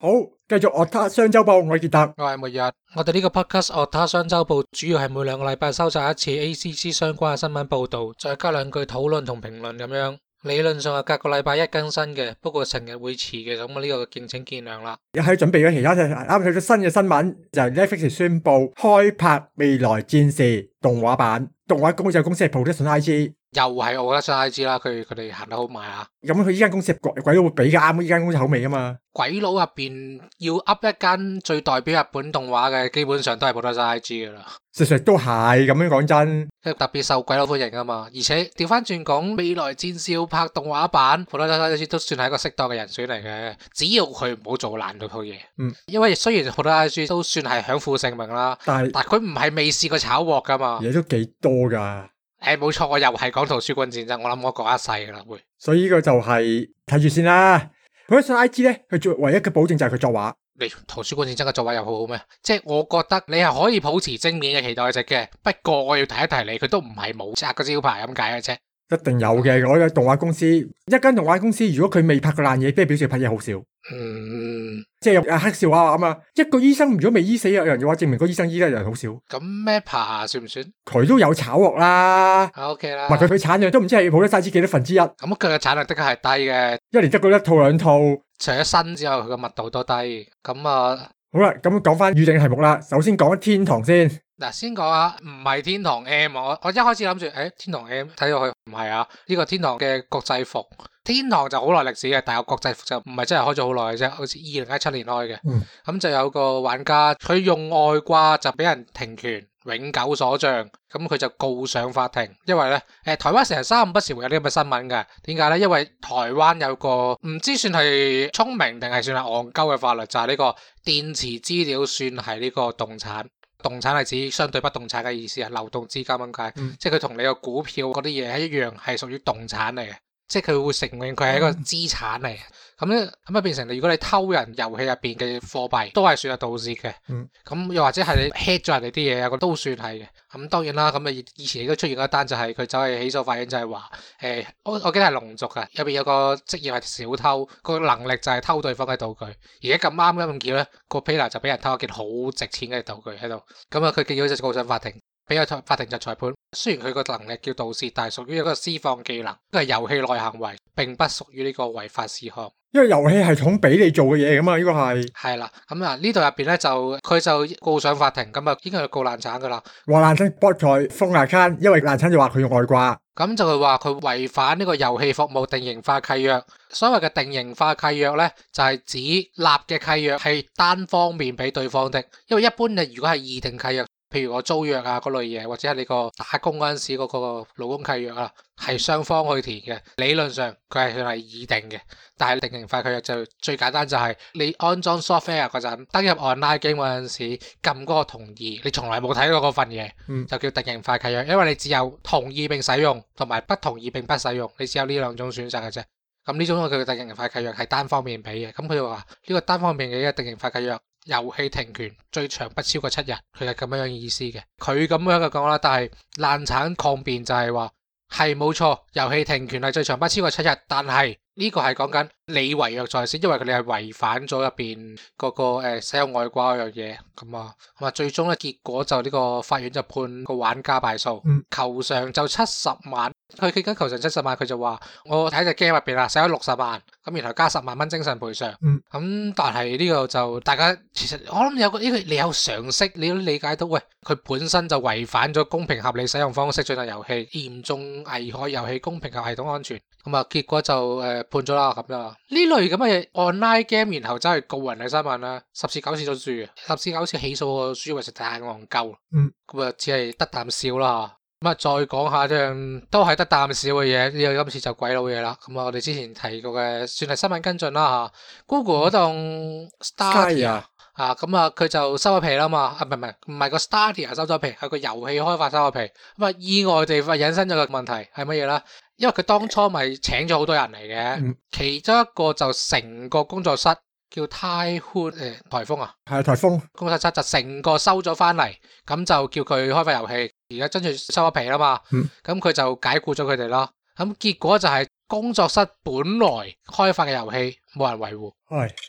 好，繼續樂他雙週報，我係傑特， 我係末日。我哋呢個 podcast 樂他雙週報主要係每兩個禮拜收集一次 ACC 相關嘅新聞報道，再加兩句討論同評論咁樣。理論上係隔個禮拜一更新嘅，不過成日會遲嘅，咁呢個敬請見諒啦。 喺準備咗其他嘅，啱睇咗新嘅新聞，就係 Netflix 宣布開拍未來戰士動畫版，動畫公司係 Production IG。 又係我覺得 IG 啦，佢哋行得好埋啊！ 咁佢依間公司鬼佬會俾嘅啱依間公司口味啊嘛。 鬼佬入邊要噏一間最代表日本動畫嘅，基本上都係 Production IG 噶啦。 實實都係咁樣講真， 特別受鬼佬歡迎啊嘛。而且調翻轉講，未來戰士要拍動畫版，Production IG 都算係一個適當嘅人選嚟嘅。只要佢唔好做爛到套嘢。因為雖然 Production IG 都算係享負盛名啦，但係佢唔係未試過炒鑊噶嘛。 嘢都幾多噶。 冇錯，我又係講圖書館戰爭，我諗我講一世噶啦會。 所以呢個就係睇住先啦。Production IG 咧，佢做唯一嘅保證就係佢作畫。 你圖書館戰爭嘅作畫又好好咩？即係我覺得你係可以保持正面嘅期待值嘅，不過我要提一提你，佢都唔係冇拆個招牌咁解嘅啫。 一定有嘅，我嘅動畫公司，一間動畫公司如果佢未拍過爛嘢，即係表示拍嘢好少。即係有黑笑話咁啊！一個醫生如果未醫死有人嘅話，證明個醫生醫得人好少。 咁Mappa算唔算？ 佢都有炒鑊啦。 OK 啦。 唔係佢產量都唔知係冇得晒知幾多分之一。咁佢嘅產量的確係低嘅， 一年得嗰一套兩套。 除咗新之後，佢嘅密度都低。咁啊， 好啦，咁講翻預定題目啦。首先講天堂先。 嗱，先講下唔係天堂 M 我一開始諗住，天堂 M 睇落去唔係啊，呢個天堂嘅國際服，天堂就好耐歷史嘅，但係國際服就唔係真係開咗好耐嘅啫，好似2017年開嘅。咁就有個玩家佢用外掛就俾人停權，永久鎖賬，咁佢就告上法庭。因為咧，台灣成日三五不時會有啲咁嘅新聞嘅，點解咧？因為台灣有個唔知算係聰明定係算係戇鳩嘅法律，就係呢個電池資料算係呢個動產。動產係指相對不動產嘅意思啊，流動資金咁解，即係佢同你個股票嗰啲嘢係一樣，係屬於動產嚟嘅，即係佢會承認佢係一個資產嚟嘅。咁啊變成如果你偷人遊戲入邊嘅貨幣，都係算係盜竊嘅。咁又或者係你 hack 咗人哋啲嘢啊，都算係嘅。咁當然啦，咁啊以前亦都出現過一單，就係佢走去起訴法院，就係話我記得係龍族嘅，入邊有個職業係小偷，個能力就係偷對方嘅道具，而家咁啱咁巧咧，個 player 就俾人偷一件好值錢嘅道具喺度。咁啊佢結果就告上法庭，俾個法庭就裁判，雖然佢個能力叫盜竊，但係屬於一個私放技能，呢個係遊戲內行為，並不屬於呢個違法事項。 因為遊戲系統俾你做嘅嘢咁嘛，呢個係啦。咁啊呢度入邊咧就佢就告上法庭，咁啊應該係告爛橙噶啦。 話爛橙博台封 account，因為爛橙就話佢用外掛。 咁就係話佢違反呢個遊戲服務定型化契約。所謂嘅定型化契約咧，就係指立嘅契約係單方面俾對方的。因為一般嘅如果係議定契約，譬如我租約啊嗰類嘢，或者係你個打工嗰陣時嗰個勞工契約啊，係雙方去填嘅。理論上佢係算係議定嘅，但係定型化契約就最簡單，就係你安裝 software 嗰陣，登入 online game 嗰陣時撳嗰個同意，你從來冇睇過嗰份嘢，就叫定型化契約。因為你只有同意並使用，同埋不同意並不使用，你只有呢兩種選擇嘅啫。咁呢種佢嘅定型化契約係單方面俾嘅。咁佢就話呢個單方面嘅定型化契約，遊戲停權最長不超過7日，佢係咁樣意思嘅。佢咁樣嘅講啦，但係爛橙抗辯就係話係冇錯，遊戲停權係最長不超過7日，但係呢個係講緊你違約在先，因為佢哋係違反咗入邊嗰個使用外掛嗰樣嘢。咁啊最終咧結果就呢個法院就判個玩家敗訴，求償就70萬。佢企緊求償70萬，佢就話我喺隻 game 入邊啦，使咗60萬，咁然後加10萬蚊精神賠償。咁但係呢個就大家其實我諗有個呢個你有常識，你都理解到，喂，佢本身就違反咗公平合理使用方式進行遊戲，嚴重危害遊戲公平及系統安全。咁啊結果就判咗啦。咁啦，呢類咁嘅 online game 然後走去告人嘅新聞啦，10次9次都輸嘅，10次9次起訴個輸為實太戇鳩。咁啊只係得啖笑啦。咁啊，再講下樣都係得啖笑嘅嘢，呢個今次就鬼佬嘢啦。咁啊，我哋之前提過嘅，算係新聞跟進啦吓。Google 嗰棟 Stadia 咁啊，佢就收咗皮啦嘛。唔係個 Stadia 收咗皮，係個遊戲開發收咗皮。咁啊，意外地引申咗個問題係乜嘢啦？因為佢當初咪請咗好多人嚟嘅，其中一個就成個工作室叫 Typhoon 颱風啊， 係颱風工作室就成個收咗翻嚟，咁就叫佢開發遊戲。而家跟住收咗皮啦嘛，咁佢就解僱咗佢哋啦。咁結果就係工作室本來開發嘅遊戲冇人維護，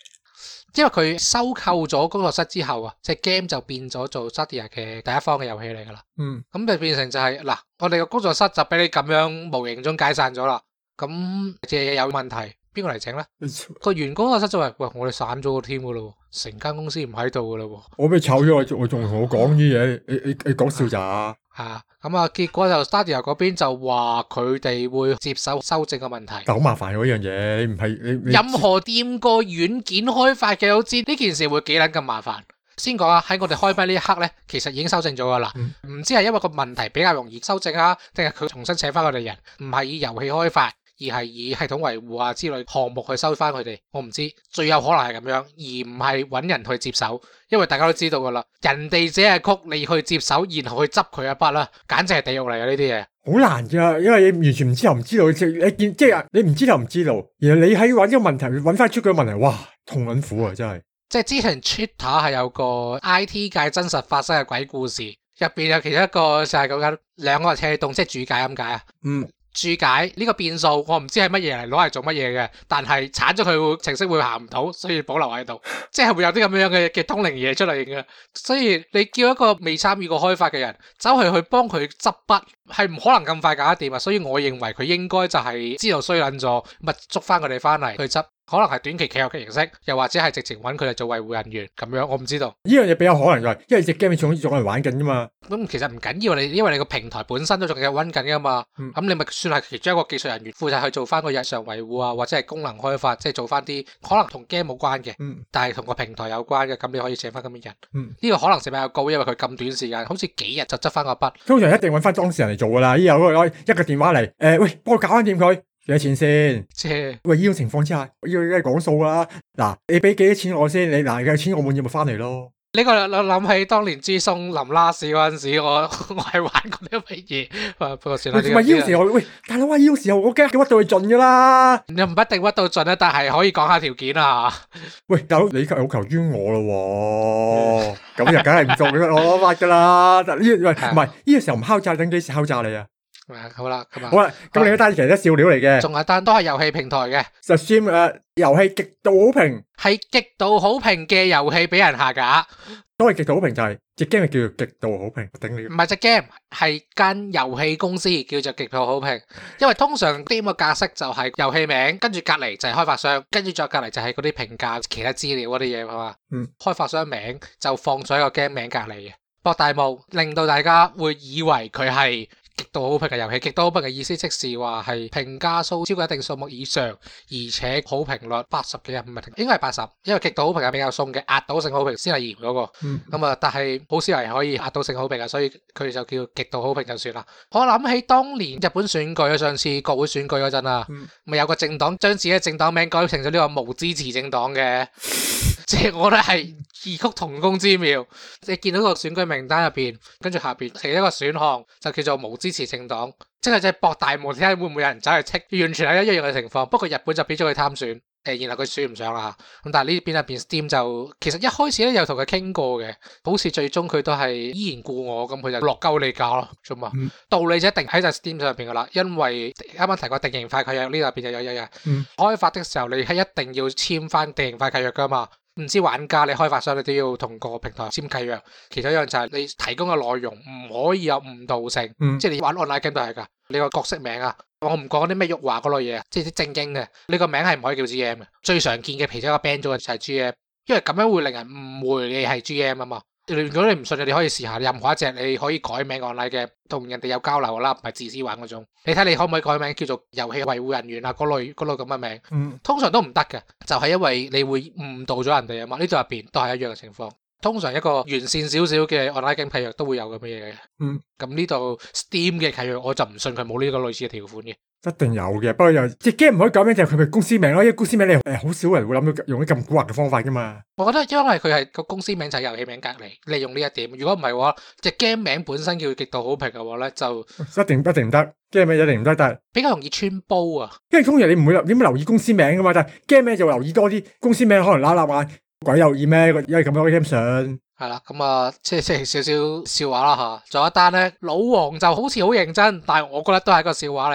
因為佢收購咗工作室之後啊，隻 game 就變咗做 Stadia 嘅第一方嘅遊戲嚟噶啦。咁就變成就係嗱，我哋個工作室就俾你咁樣無形中解散咗啦。咁隻嘢有問題，邊個嚟整咧？個員工工作室就話：喂，我哋散咗個 team 噶咯，成間公司唔喺度噶咯。我俾炒咗，我仲同我講啲嘢，你講笑咋？ 咁啊，結果就 Stadia 嗰邊就話佢哋會接手修正個問題。 但好麻煩嗰樣嘢，你唔係你任何掂過軟件開發嘅都知呢件事會幾撚咁麻煩。先講啊，喺我哋開班呢一刻咧，其實已經修正咗噶啦。唔知係因為個問題比較容易修正啊，定係佢重新請翻我哋人，唔係以遊戲開發，而係以系統維護啊之類項目去收翻佢哋。我唔知，最有可能係咁樣，而唔係揾人去接手。因為大家都知道噶啦，人哋寫嘅曲你去接手，然後去執佢一筆啦，簡直係地獄嚟嘅呢啲嘢。 好難噶，因為你完全唔知又唔知道，你見即係你唔知又唔知道，然後你喺揾個問題揾翻出個問題，哇，痛撚苦啊，真係。即係之前 Twitter 係有個 IT 界真實發生嘅鬼故事，入邊有其中一個就係講緊兩個車動，即係注解咁解啊。注解呢個變數我唔知係乜嘢嚟，攞嚟做乜嘢嘅，但係鏟咗佢程式會行唔到，所以保留喺度，即係會有啲咁樣嘅通靈嘢出嚟嘅。所以你叫一個未參與過開發嘅人走去幫佢執筆，係唔可能咁快搞得掂啊。所以我認為佢應該就係知道衰撚咗，咪捉翻佢哋翻嚟去執。可能係短期契約嘅形式，又或者係直情揾佢哋做維護人員咁樣，我唔知道。 呢樣嘢比較可能嘅，因為隻 game 仲有人玩緊噶嘛。 咁其實唔緊要，因為你個平台本身都仲有溫緊噶嘛。咁你咪算係其中一個技術人員，負責去做翻個日常維護啊，或者係功能開發，即係做翻啲可能同 game 冇關嘅，但係同個平台有關嘅，咁你可以請翻咁嘅人。呢個可能性比較高，因為佢咁短時間，好似幾日就執翻個筆。通常一定揾翻當事人嚟做噶啦，依有攞一個電話嚟，喂，幫我搞翻掂佢。幾多錢先？喂，呢種情況之下，要講數啦。嗱，你俾幾多錢我先？你嗱嘅錢我滿意咪翻嚟咯。 呢個諗起當年朱松林拉屎嗰陣時，我係玩過啲乜嘢？不過算啦。 唔係呢個時候，喂，大佬啊，呢個時候我驚屈到佢盡噶啦。 又唔一定屈到盡啊，但係可以講下條件啊。喂， 大佬你有求於我咯，咁就梗係唔做我發噶啦。唔係呢個時候唔敲詐，等幾時敲詐你啊？ 好啦， 咁另一單其實都笑料嚟嘅， 仲有單都係遊戲平台嘅 Steam 遊戲極度好評， 係極度好評嘅遊戲俾人下架。 都係極度好評，就係隻 game 叫做極度好評，頂你！ 唔係隻 game，係間遊戲公司叫做極度好評。因為通常 game 嘅格式就係遊戲名，跟住隔籬就係開發商，跟住再隔籬就係嗰啲評價、其他資料嗰啲嘢係嘛。開發商名就放咗喺個 game 名隔籬嘅，博大霧令到大家會以為佢係極度好評嘅遊戲。極度好評嘅意思即是話係評價數超過一定數目以上，而且好評率80幾啊，唔係應該係80，因為極度好評係比較鬆嘅，壓倒性好評先係嚴嗰個。咁啊，但係好少人可以壓倒性好評啊，所以佢就叫極度好評就算啦。我諗起當年日本選舉上次國會選舉嗰陣啊，咪有個政黨將自己嘅政黨名改成咗呢個無支持政黨嘅，即係我覺得係異曲同工之妙。你見到個選舉名單入邊，跟住下邊其一個選項就叫做無支持政黨，即係博大霧睇下會唔會有人走去剔，完全係一樣嘅情況。不過日本就俾咗佢參選，然後佢選唔上啦。咁但係呢邊入邊 Steam 就其實一開始咧有同佢傾過嘅，好似最終佢都係依然故我，咁佢就落鳩你價咯，啫嘛。道理就一定喺晒 Steam 上邊噶啦，因為啱啱提過定型化契約呢入邊就有嘢。開發的時候你係一定要簽翻定型化契約噶嘛。唔知玩家你開發商你都要同個平台簽契約，其中一樣就係你提供嘅內容唔可以有誤導性，即係你玩 online game 都係噶，你個角色名啊，我唔講啲咩辱華嗰類嘢，即係啲正經嘅，你個名係唔可以叫 GM 嘅，最常見嘅其中一個 ban 咗嘅就係 GM，因為咁樣會令人誤會你係 GM 啊嘛。如果你唔信，你可以試下任何一隻你可以改名 online 嘅，同人哋有交流啦，唔係自私玩嗰種。你睇你可唔可以改名叫做遊戲維護人員啊嗰類咁嘅名，通常都唔得嘅，就係因為你會誤導咗人哋啊嘛。呢度入邊都係一樣嘅情況。通常一個完善少少嘅 online game 契約都會有咁嘅嘢嘅。咁呢度 Steam 嘅契約我就唔信佢冇呢個類似嘅條款嘅。一定有嘅，不過又即係 game 唔可以改名，就係佢嘅公司名咯。因為公司名你好少人會諗到用啲咁蠱惑嘅方法噶嘛。我覺得因為佢係個公司名就係遊戲名隔離，利用呢一點。如果唔係嘅話，隻 game 名本身叫極度好評嘅話咧，就一定唔得。game 名一定唔得，但係比較容易穿煲啊。因為通常你唔會點留意公司名噶嘛，但係 game 名就留意多啲。公司名可能揦揦眼，鬼有意咩？因為咁樣 game 上。係啦，咁啊，即係少少笑話啦吓。仲有一單咧，老王就好似好認真，但係我覺得都係一個笑話嚟嘅。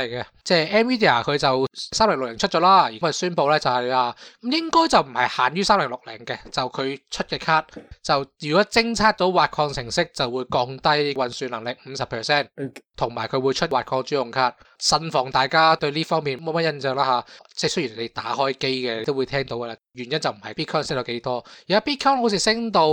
即係 Nvidia 佢就3060出咗啦，而佢宣布咧就係話咁應該就唔係限於3060嘅，就佢出嘅卡就如果偵測到挖礦程式就會降低運算能力50%，同埋佢會出挖礦專用卡。慎防大家對呢方面冇乜印象啦吓，即係雖然你打開機嘅都會聽到噶啦，原因就唔係 Bitcoin 升到幾多，而家 Bitcoin 好似升到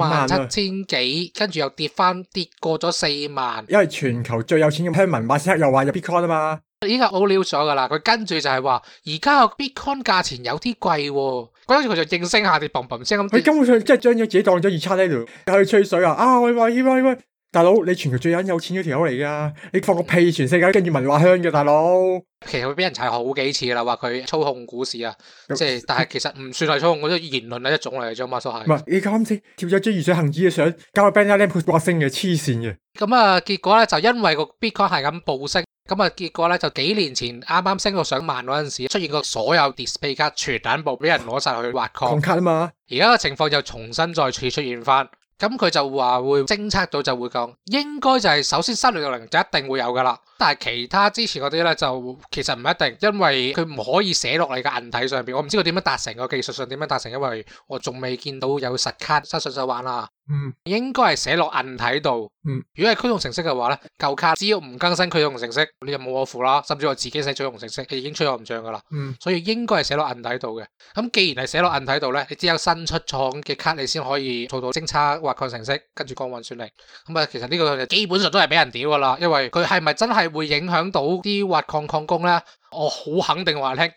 57000幾，跟住又跌過咗4萬， 因為全球最有錢嘅鄉民馬斯克又話入 Bitcoin 啊嘛。 依家 all news 咗噶啦，佢跟住就係話而家個 Bitcoin 價錢有啲貴，跟住佢就應聲下跌嘭嘭聲咁。 佢根本上即係將咗自己當咗2x喺度，去吹水啊！喂，大佬你全球最有錢嗰條友嚟噶，你放個屁全世界跟住聞話香嘅大佬。 其實佢俾人踩好幾次啦，話佢操控股市啊，即係但係其實唔算係操控，嗰啲言論係一種嚟嘅啫嘛，所係。唔係你啱先跳咗張魚水恒指嘅相，交個 banner 咧掛升嘅黐線嘅。 咁啊，結果咧就因為個 Bitcoin 係咁暴升，咁啊結果咧就幾年前啱啱升到上萬嗰陣時，出現過所有 display 卡全部俾人攞晒去挖礦卡啊嘛。 而家嘅情況就重新再次出現翻。咁佢就話會偵測到就會講，應該就係首先3060就一定會有噶啦，但係其他之前嗰啲咧就其實唔一定，因為佢唔可以寫落你嘅銀體上邊，我唔知佢點樣達成，個技術上點樣達成，因為我仲未見到有實卡實順手玩啦。應該係寫落銀體度。如果係驅動程式嘅話咧，舊卡只要唔更新驅動程式，你就冇我符啦，甚至我自己寫驅動程式，已經吹我唔脹噶啦。所以應該係寫落銀體度嘅。咁既然係寫落銀體度咧，你只有新出廠嘅卡你先可以做到偵測挖礦程式，跟住降運算力。咁啊，其實呢個基本上都係俾人屌噶啦，因為佢係咪真係會影響到啲挖礦礦工咧？我好肯定話你聽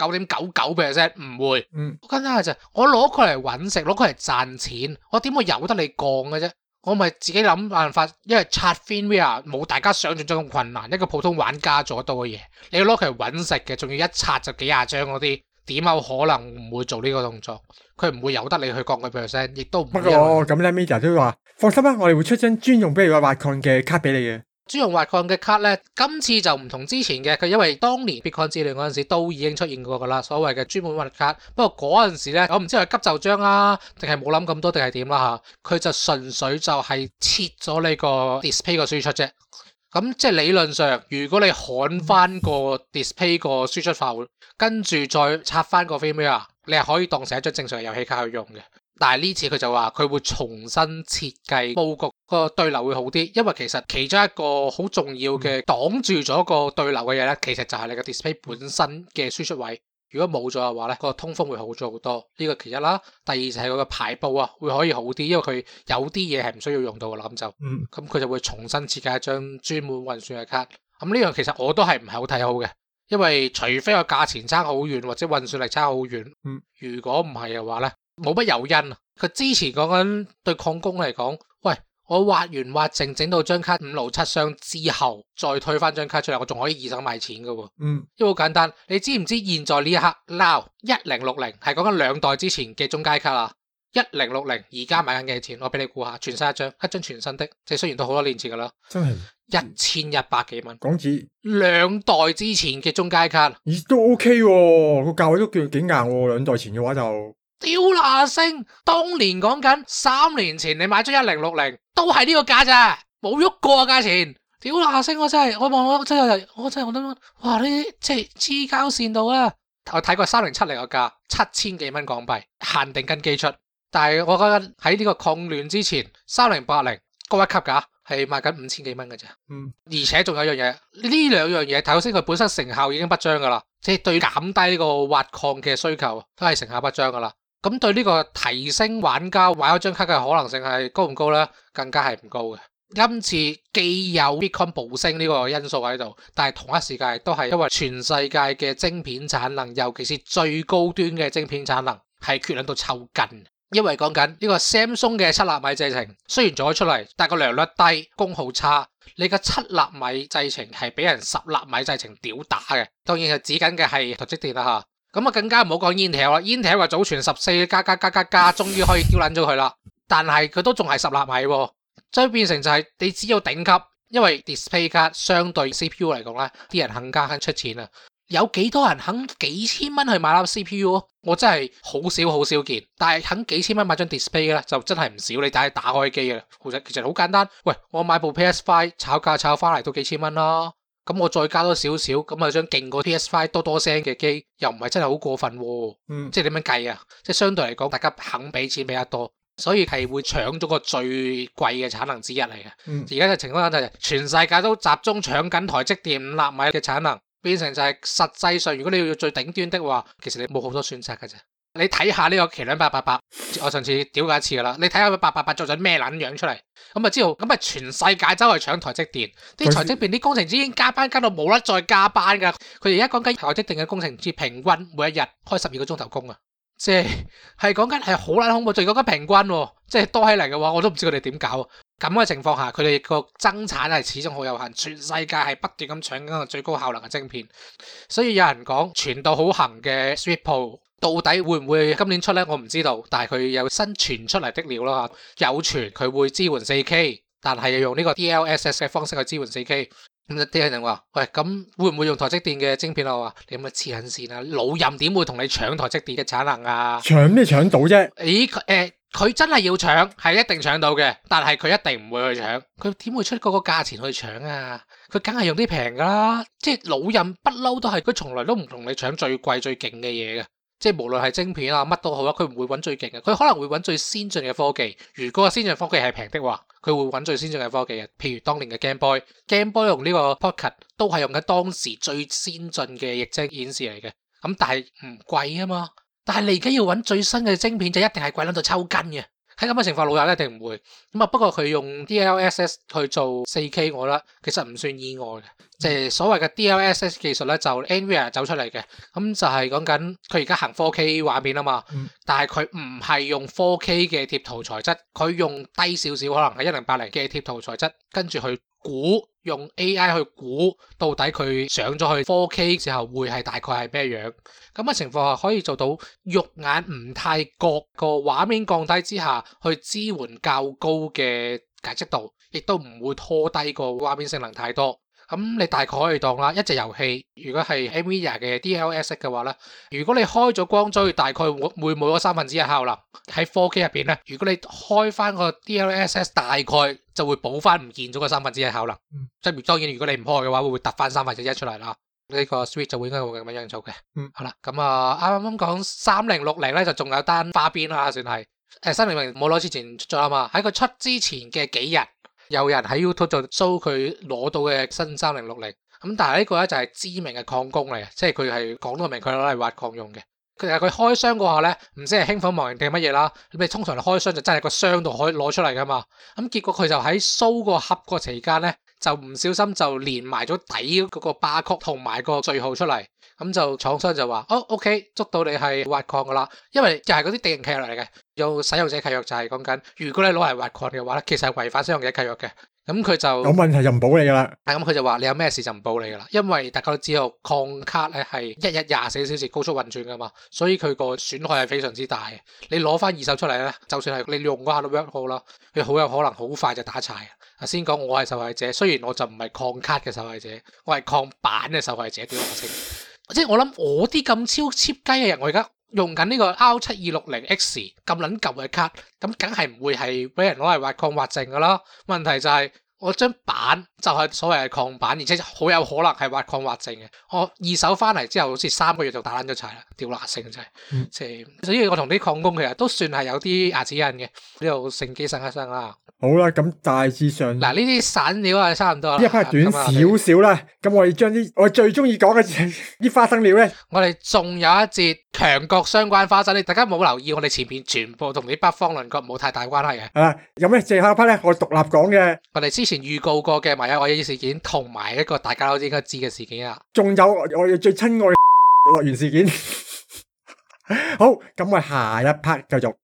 ，99.99% 唔會。好簡單嘅啫，我攞佢嚟搵食，攞佢嚟賺錢，我點會由得你降嘅啫？我咪自己諗辦法，因為刷 Finware 冇大家想象中咁困難，一個普通玩家做得到嘅嘢，你要攞佢嚟搵食嘅，仲要一刷就幾廿張嗰啲，點有可能唔會做呢個動作？佢唔會由得你去降佢 percent， 亦都唔會。不過咁咧 Media 都話放心啦，我哋會出張專用俾你挖礦嘅卡俾你嘅。 專用挖礦嘅卡咧，今次就唔同之前嘅，佢因為當年 Bitcoin 之亂嗰陣時都已經出現過噶啦，所謂嘅專門挖卡。不過嗰陣時咧，我唔知係急就章啊，定係冇諗咁多，定係點啦吓。佢就純粹就係切咗呢個 display 個輸出啫。咁即係理論上，如果你焊翻個 display 個輸出符，跟住再插翻個 firmware，你係可以當成一張正常嘅遊戲卡去用嘅。但係呢次佢就話佢會重新設計佈局，個對流會好啲，因為其實其中一個好重要嘅擋住咗個對流嘅嘢咧，其實就係你個 display 本身嘅輸出位。如果冇咗嘅話咧，個通風會好咗好多。呢個其一啦。第二就係佢個排布啊，會可以好啲，因為佢有啲嘢係唔需要用到嘅啦。咁佢就會重新設計一張專門運算嘅卡。咁呢樣其實我都係唔係好睇好嘅，因為除非個價錢差好遠，或者運算力差好遠。如果唔係嘅話咧，冇乜誘因啊！佢之前講緊對礦工嚟講，喂，我挖完挖淨整到張卡5爐7箱之後，再推翻張卡出嚟，我仲可以二手賣錢噶喎。因為好簡單，你知唔知現在呢一刻 now 1060係講緊2代之前嘅中階卡啊？1060而家買緊幾多錢？我俾你估下，全新一張全新的，即係雖然都好多年前噶啦，真係1100幾蚊港紙。 2代之前嘅中階卡， 咦都 OK 喎，個價位都叫幾硬喎。2代前嘅話就。 屌那星，當年講緊3年前你買咗1060都係呢個價咋，冇喐過啊價錢。屌那星，我真係我望我真係我覺得哇呢啲即係黐膠線到啦。我睇過3070個價7000幾蚊港幣，限定跟機出。但係我覺得喺呢個抗亂之前3080高一級價係賣緊5000幾蚊嘅啫。而且仲有一樣嘢，呢兩樣嘢頭先佢本身成效已經不彰噶啦，即係對減低呢個挖礦嘅需求都係成效不彰噶啦。咁對呢個提升玩家玩咗張卡嘅可能性係高唔高呢？更加係唔高嘅。今次既有 Bitcoin 暴升呢個因素喺度，但係同一時間都係因為全世界嘅晶片產能，尤其是最高端嘅晶片產能係缺到抽筋。因為講緊呢個 Samsung 嘅7納米製程雖然做咗出嚟，但係個良率低，功耗差。你嘅7納米製程係俾人10納米製程屌打嘅，當然係指緊嘅係台積電啦吓。咁啊，更加唔好講 Intel 啦 ，Intel 話祖傳14加，終於可以丟撚咗佢啦。但係佢都仲係10納米，所以變成就係你只有頂級，因為 display 卡相對 CPU 嚟講咧，啲人肯出錢啊。有幾多人肯幾千蚊去買粒 CPU？我真係好少見。但係肯幾千蚊買張 display 嘅咧，就真係唔少。你打開機嘅，其實好簡單。喂，我買部 PS5 炒價炒翻嚟都幾千蚊啦。 咁我再加多少少，咁啊將勁過 PS5 多聲嘅機，又唔係真係好過分喎。即係點樣計啊？即係相對嚟講，大家肯俾錢比較多，所以係會搶咗個最貴嘅產能之一嚟嘅。而家嘅情況就係全世界都集中搶緊台積電5納米嘅產能，變成就係實際上，如果你要最頂端的話，其實你冇好多選擇㗎啫。你睇下呢個麒麟888，我上次屌過一次噶啦。你睇下佢888做咗咩撚樣出嚟，咁啊知道，咁啊全世界走去搶台積電，啲台積電啲工程師已經加班加到冇得再加班噶。佢哋而家講緊台積電嘅工程師平均每一日開12個鐘頭工啊，即係講緊係好撚恐怖。仲要講緊平均，即係多起嚟嘅話，我都唔知佢哋點搞。咁嘅情況下，佢哋個增產係始終好有限，全世界係不斷咁搶緊個最高效能嘅晶片，所以有人講傳到好行嘅 Sweet Pro。到底會唔會今年出呢？我唔知道，但係佢有新傳出嚟的料啦，有傳佢會支援 4K， 但係用呢個 DLSS 嘅方式去支援 4K。咁啲人話：喂，咁會唔會用台積電嘅晶片啊？我話你有冇黐緊線啊？老任點會同你搶台積電嘅產能啊？ 搶咩搶到啫？ 咦，佢真係要搶，係一定搶到嘅，但係佢一定唔會去搶，佢點會出嗰個價錢去搶啊？佢梗係用啲平噶啦，即係老任不嬲都係，佢從來都唔同你搶最貴最勁嘅嘢嘅。即係無論係晶片啊乜都好啊，佢唔會揾最勁嘅，佢可能會揾最先進嘅科技。如果個先進科技係平的話，佢會揾最先進嘅科技嘅。譬如當年嘅 Game Boy 用呢個 Pocket 都係用緊當時最先進嘅液晶顯示嚟嘅。咁但係唔貴啊嘛。但係你而家要揾最新嘅晶片就一定係貴撚到抽筋嘅。喺咁嘅情況，老友一定唔會咁啊。不過佢用 DLSS 去做 4K， 我覺得其實唔算意外嘅。即係所謂嘅 DLSS 技術咧，就 NVIDIA 走出嚟嘅，咁就係講緊佢而家行 4K 畫面啊嘛。但係佢唔係用 4K 嘅貼圖材質，佢用低少少，可能係1080嘅貼圖材質，跟住去估，用 AI 去估到底佢上咗去 4K 之後會係大概係咩樣。咁嘅情況下可以做到肉眼唔太覺，個畫面降低之下去支援較高嘅解析度，亦都唔會拖低個畫面性能太多。咁你大概可以當啦，一隻遊戲如果係 NVIDIA 嘅 DLSS 嘅話咧，如果你開咗光追，大概會冇咗1/3效能。喺 4K 入邊咧，如果你開翻個 DLSS， 大概就會補翻唔見咗個1/3效能。即係當然，如果你唔開嘅話，會突翻1/3出嚟啦。呢個 Switch 就會應該會咁樣做嘅。好啦，咁啊啱講3060咧，就仲有單花邊啦，算係3060冇攞之前出咗啊嘛。喺佢出之前嘅幾日，有人喺 YouTube 就 show 佢攞到嘅新3060，咁但係呢個咧就係知名嘅礦工嚟嘅，即係佢係講到明佢攞嚟挖礦用嘅。佢開箱嗰下咧，唔知係興奮忘形定乜嘢啦，你通常開箱就真係個箱度可以攞出嚟噶嘛。咁結果佢就喺 show 個盒個期間咧，就唔小心就連埋咗底嗰個巴曲同埋個序號出嚟。咁就廠商就話OK， 捉到你係挖礦噶啦，因為就係嗰啲定型契約嚟嘅，有使用者契約就係講緊，如果你攞嚟挖礦嘅話咧，其實係違反使用者契約嘅。咁佢就有問題就唔保你噶啦。 咁佢就話你有咩事就唔保你噶啦，因為大家都知道礦卡咧係一日24小時高速運轉噶嘛，所以佢個損害係非常之大嘅。你攞翻二手出嚟咧，就算係你用嗰下都 work 好啦，佢好有可能好快就打柴。先講我係受害者，雖然我就唔係礦卡嘅受害者，我係礦板嘅受害者。屌我先，即係我諗我啲咁超 cheap 雞嘅人，我而家用緊呢個 R7260X 咁撚舊嘅卡，咁梗係唔會係俾人攞嚟挖礦挖淨噶啦。問題就係我張板就係所謂嘅礦板，而且好有可能係挖礦挖淨嘅。我二手翻嚟之後，好似3個月就打爛咗柴啦，屌乸性真係。即係所以我同啲礦工其實都算係有啲牙齒印嘅，呢度乘機生一生啦。 好啦，咁大致上嗱呢啲散料係差唔多啦， 呢一 part 短少少啦。咁我哋將啲我最中意講嘅啲花生料咧， 我哋仲有一節強國相關花生，大家冇留意，我哋前面全部同啲北方鄰國冇太大關係嘅。 係啦，有咩最後一 part 咧？我獨立講嘅。我哋之前預告過嘅馬友愛事件，同埋一個大家都應該知嘅事件啊。 仲有我哋最親愛嘅樂園事件。好，咁我下一 part 繼續。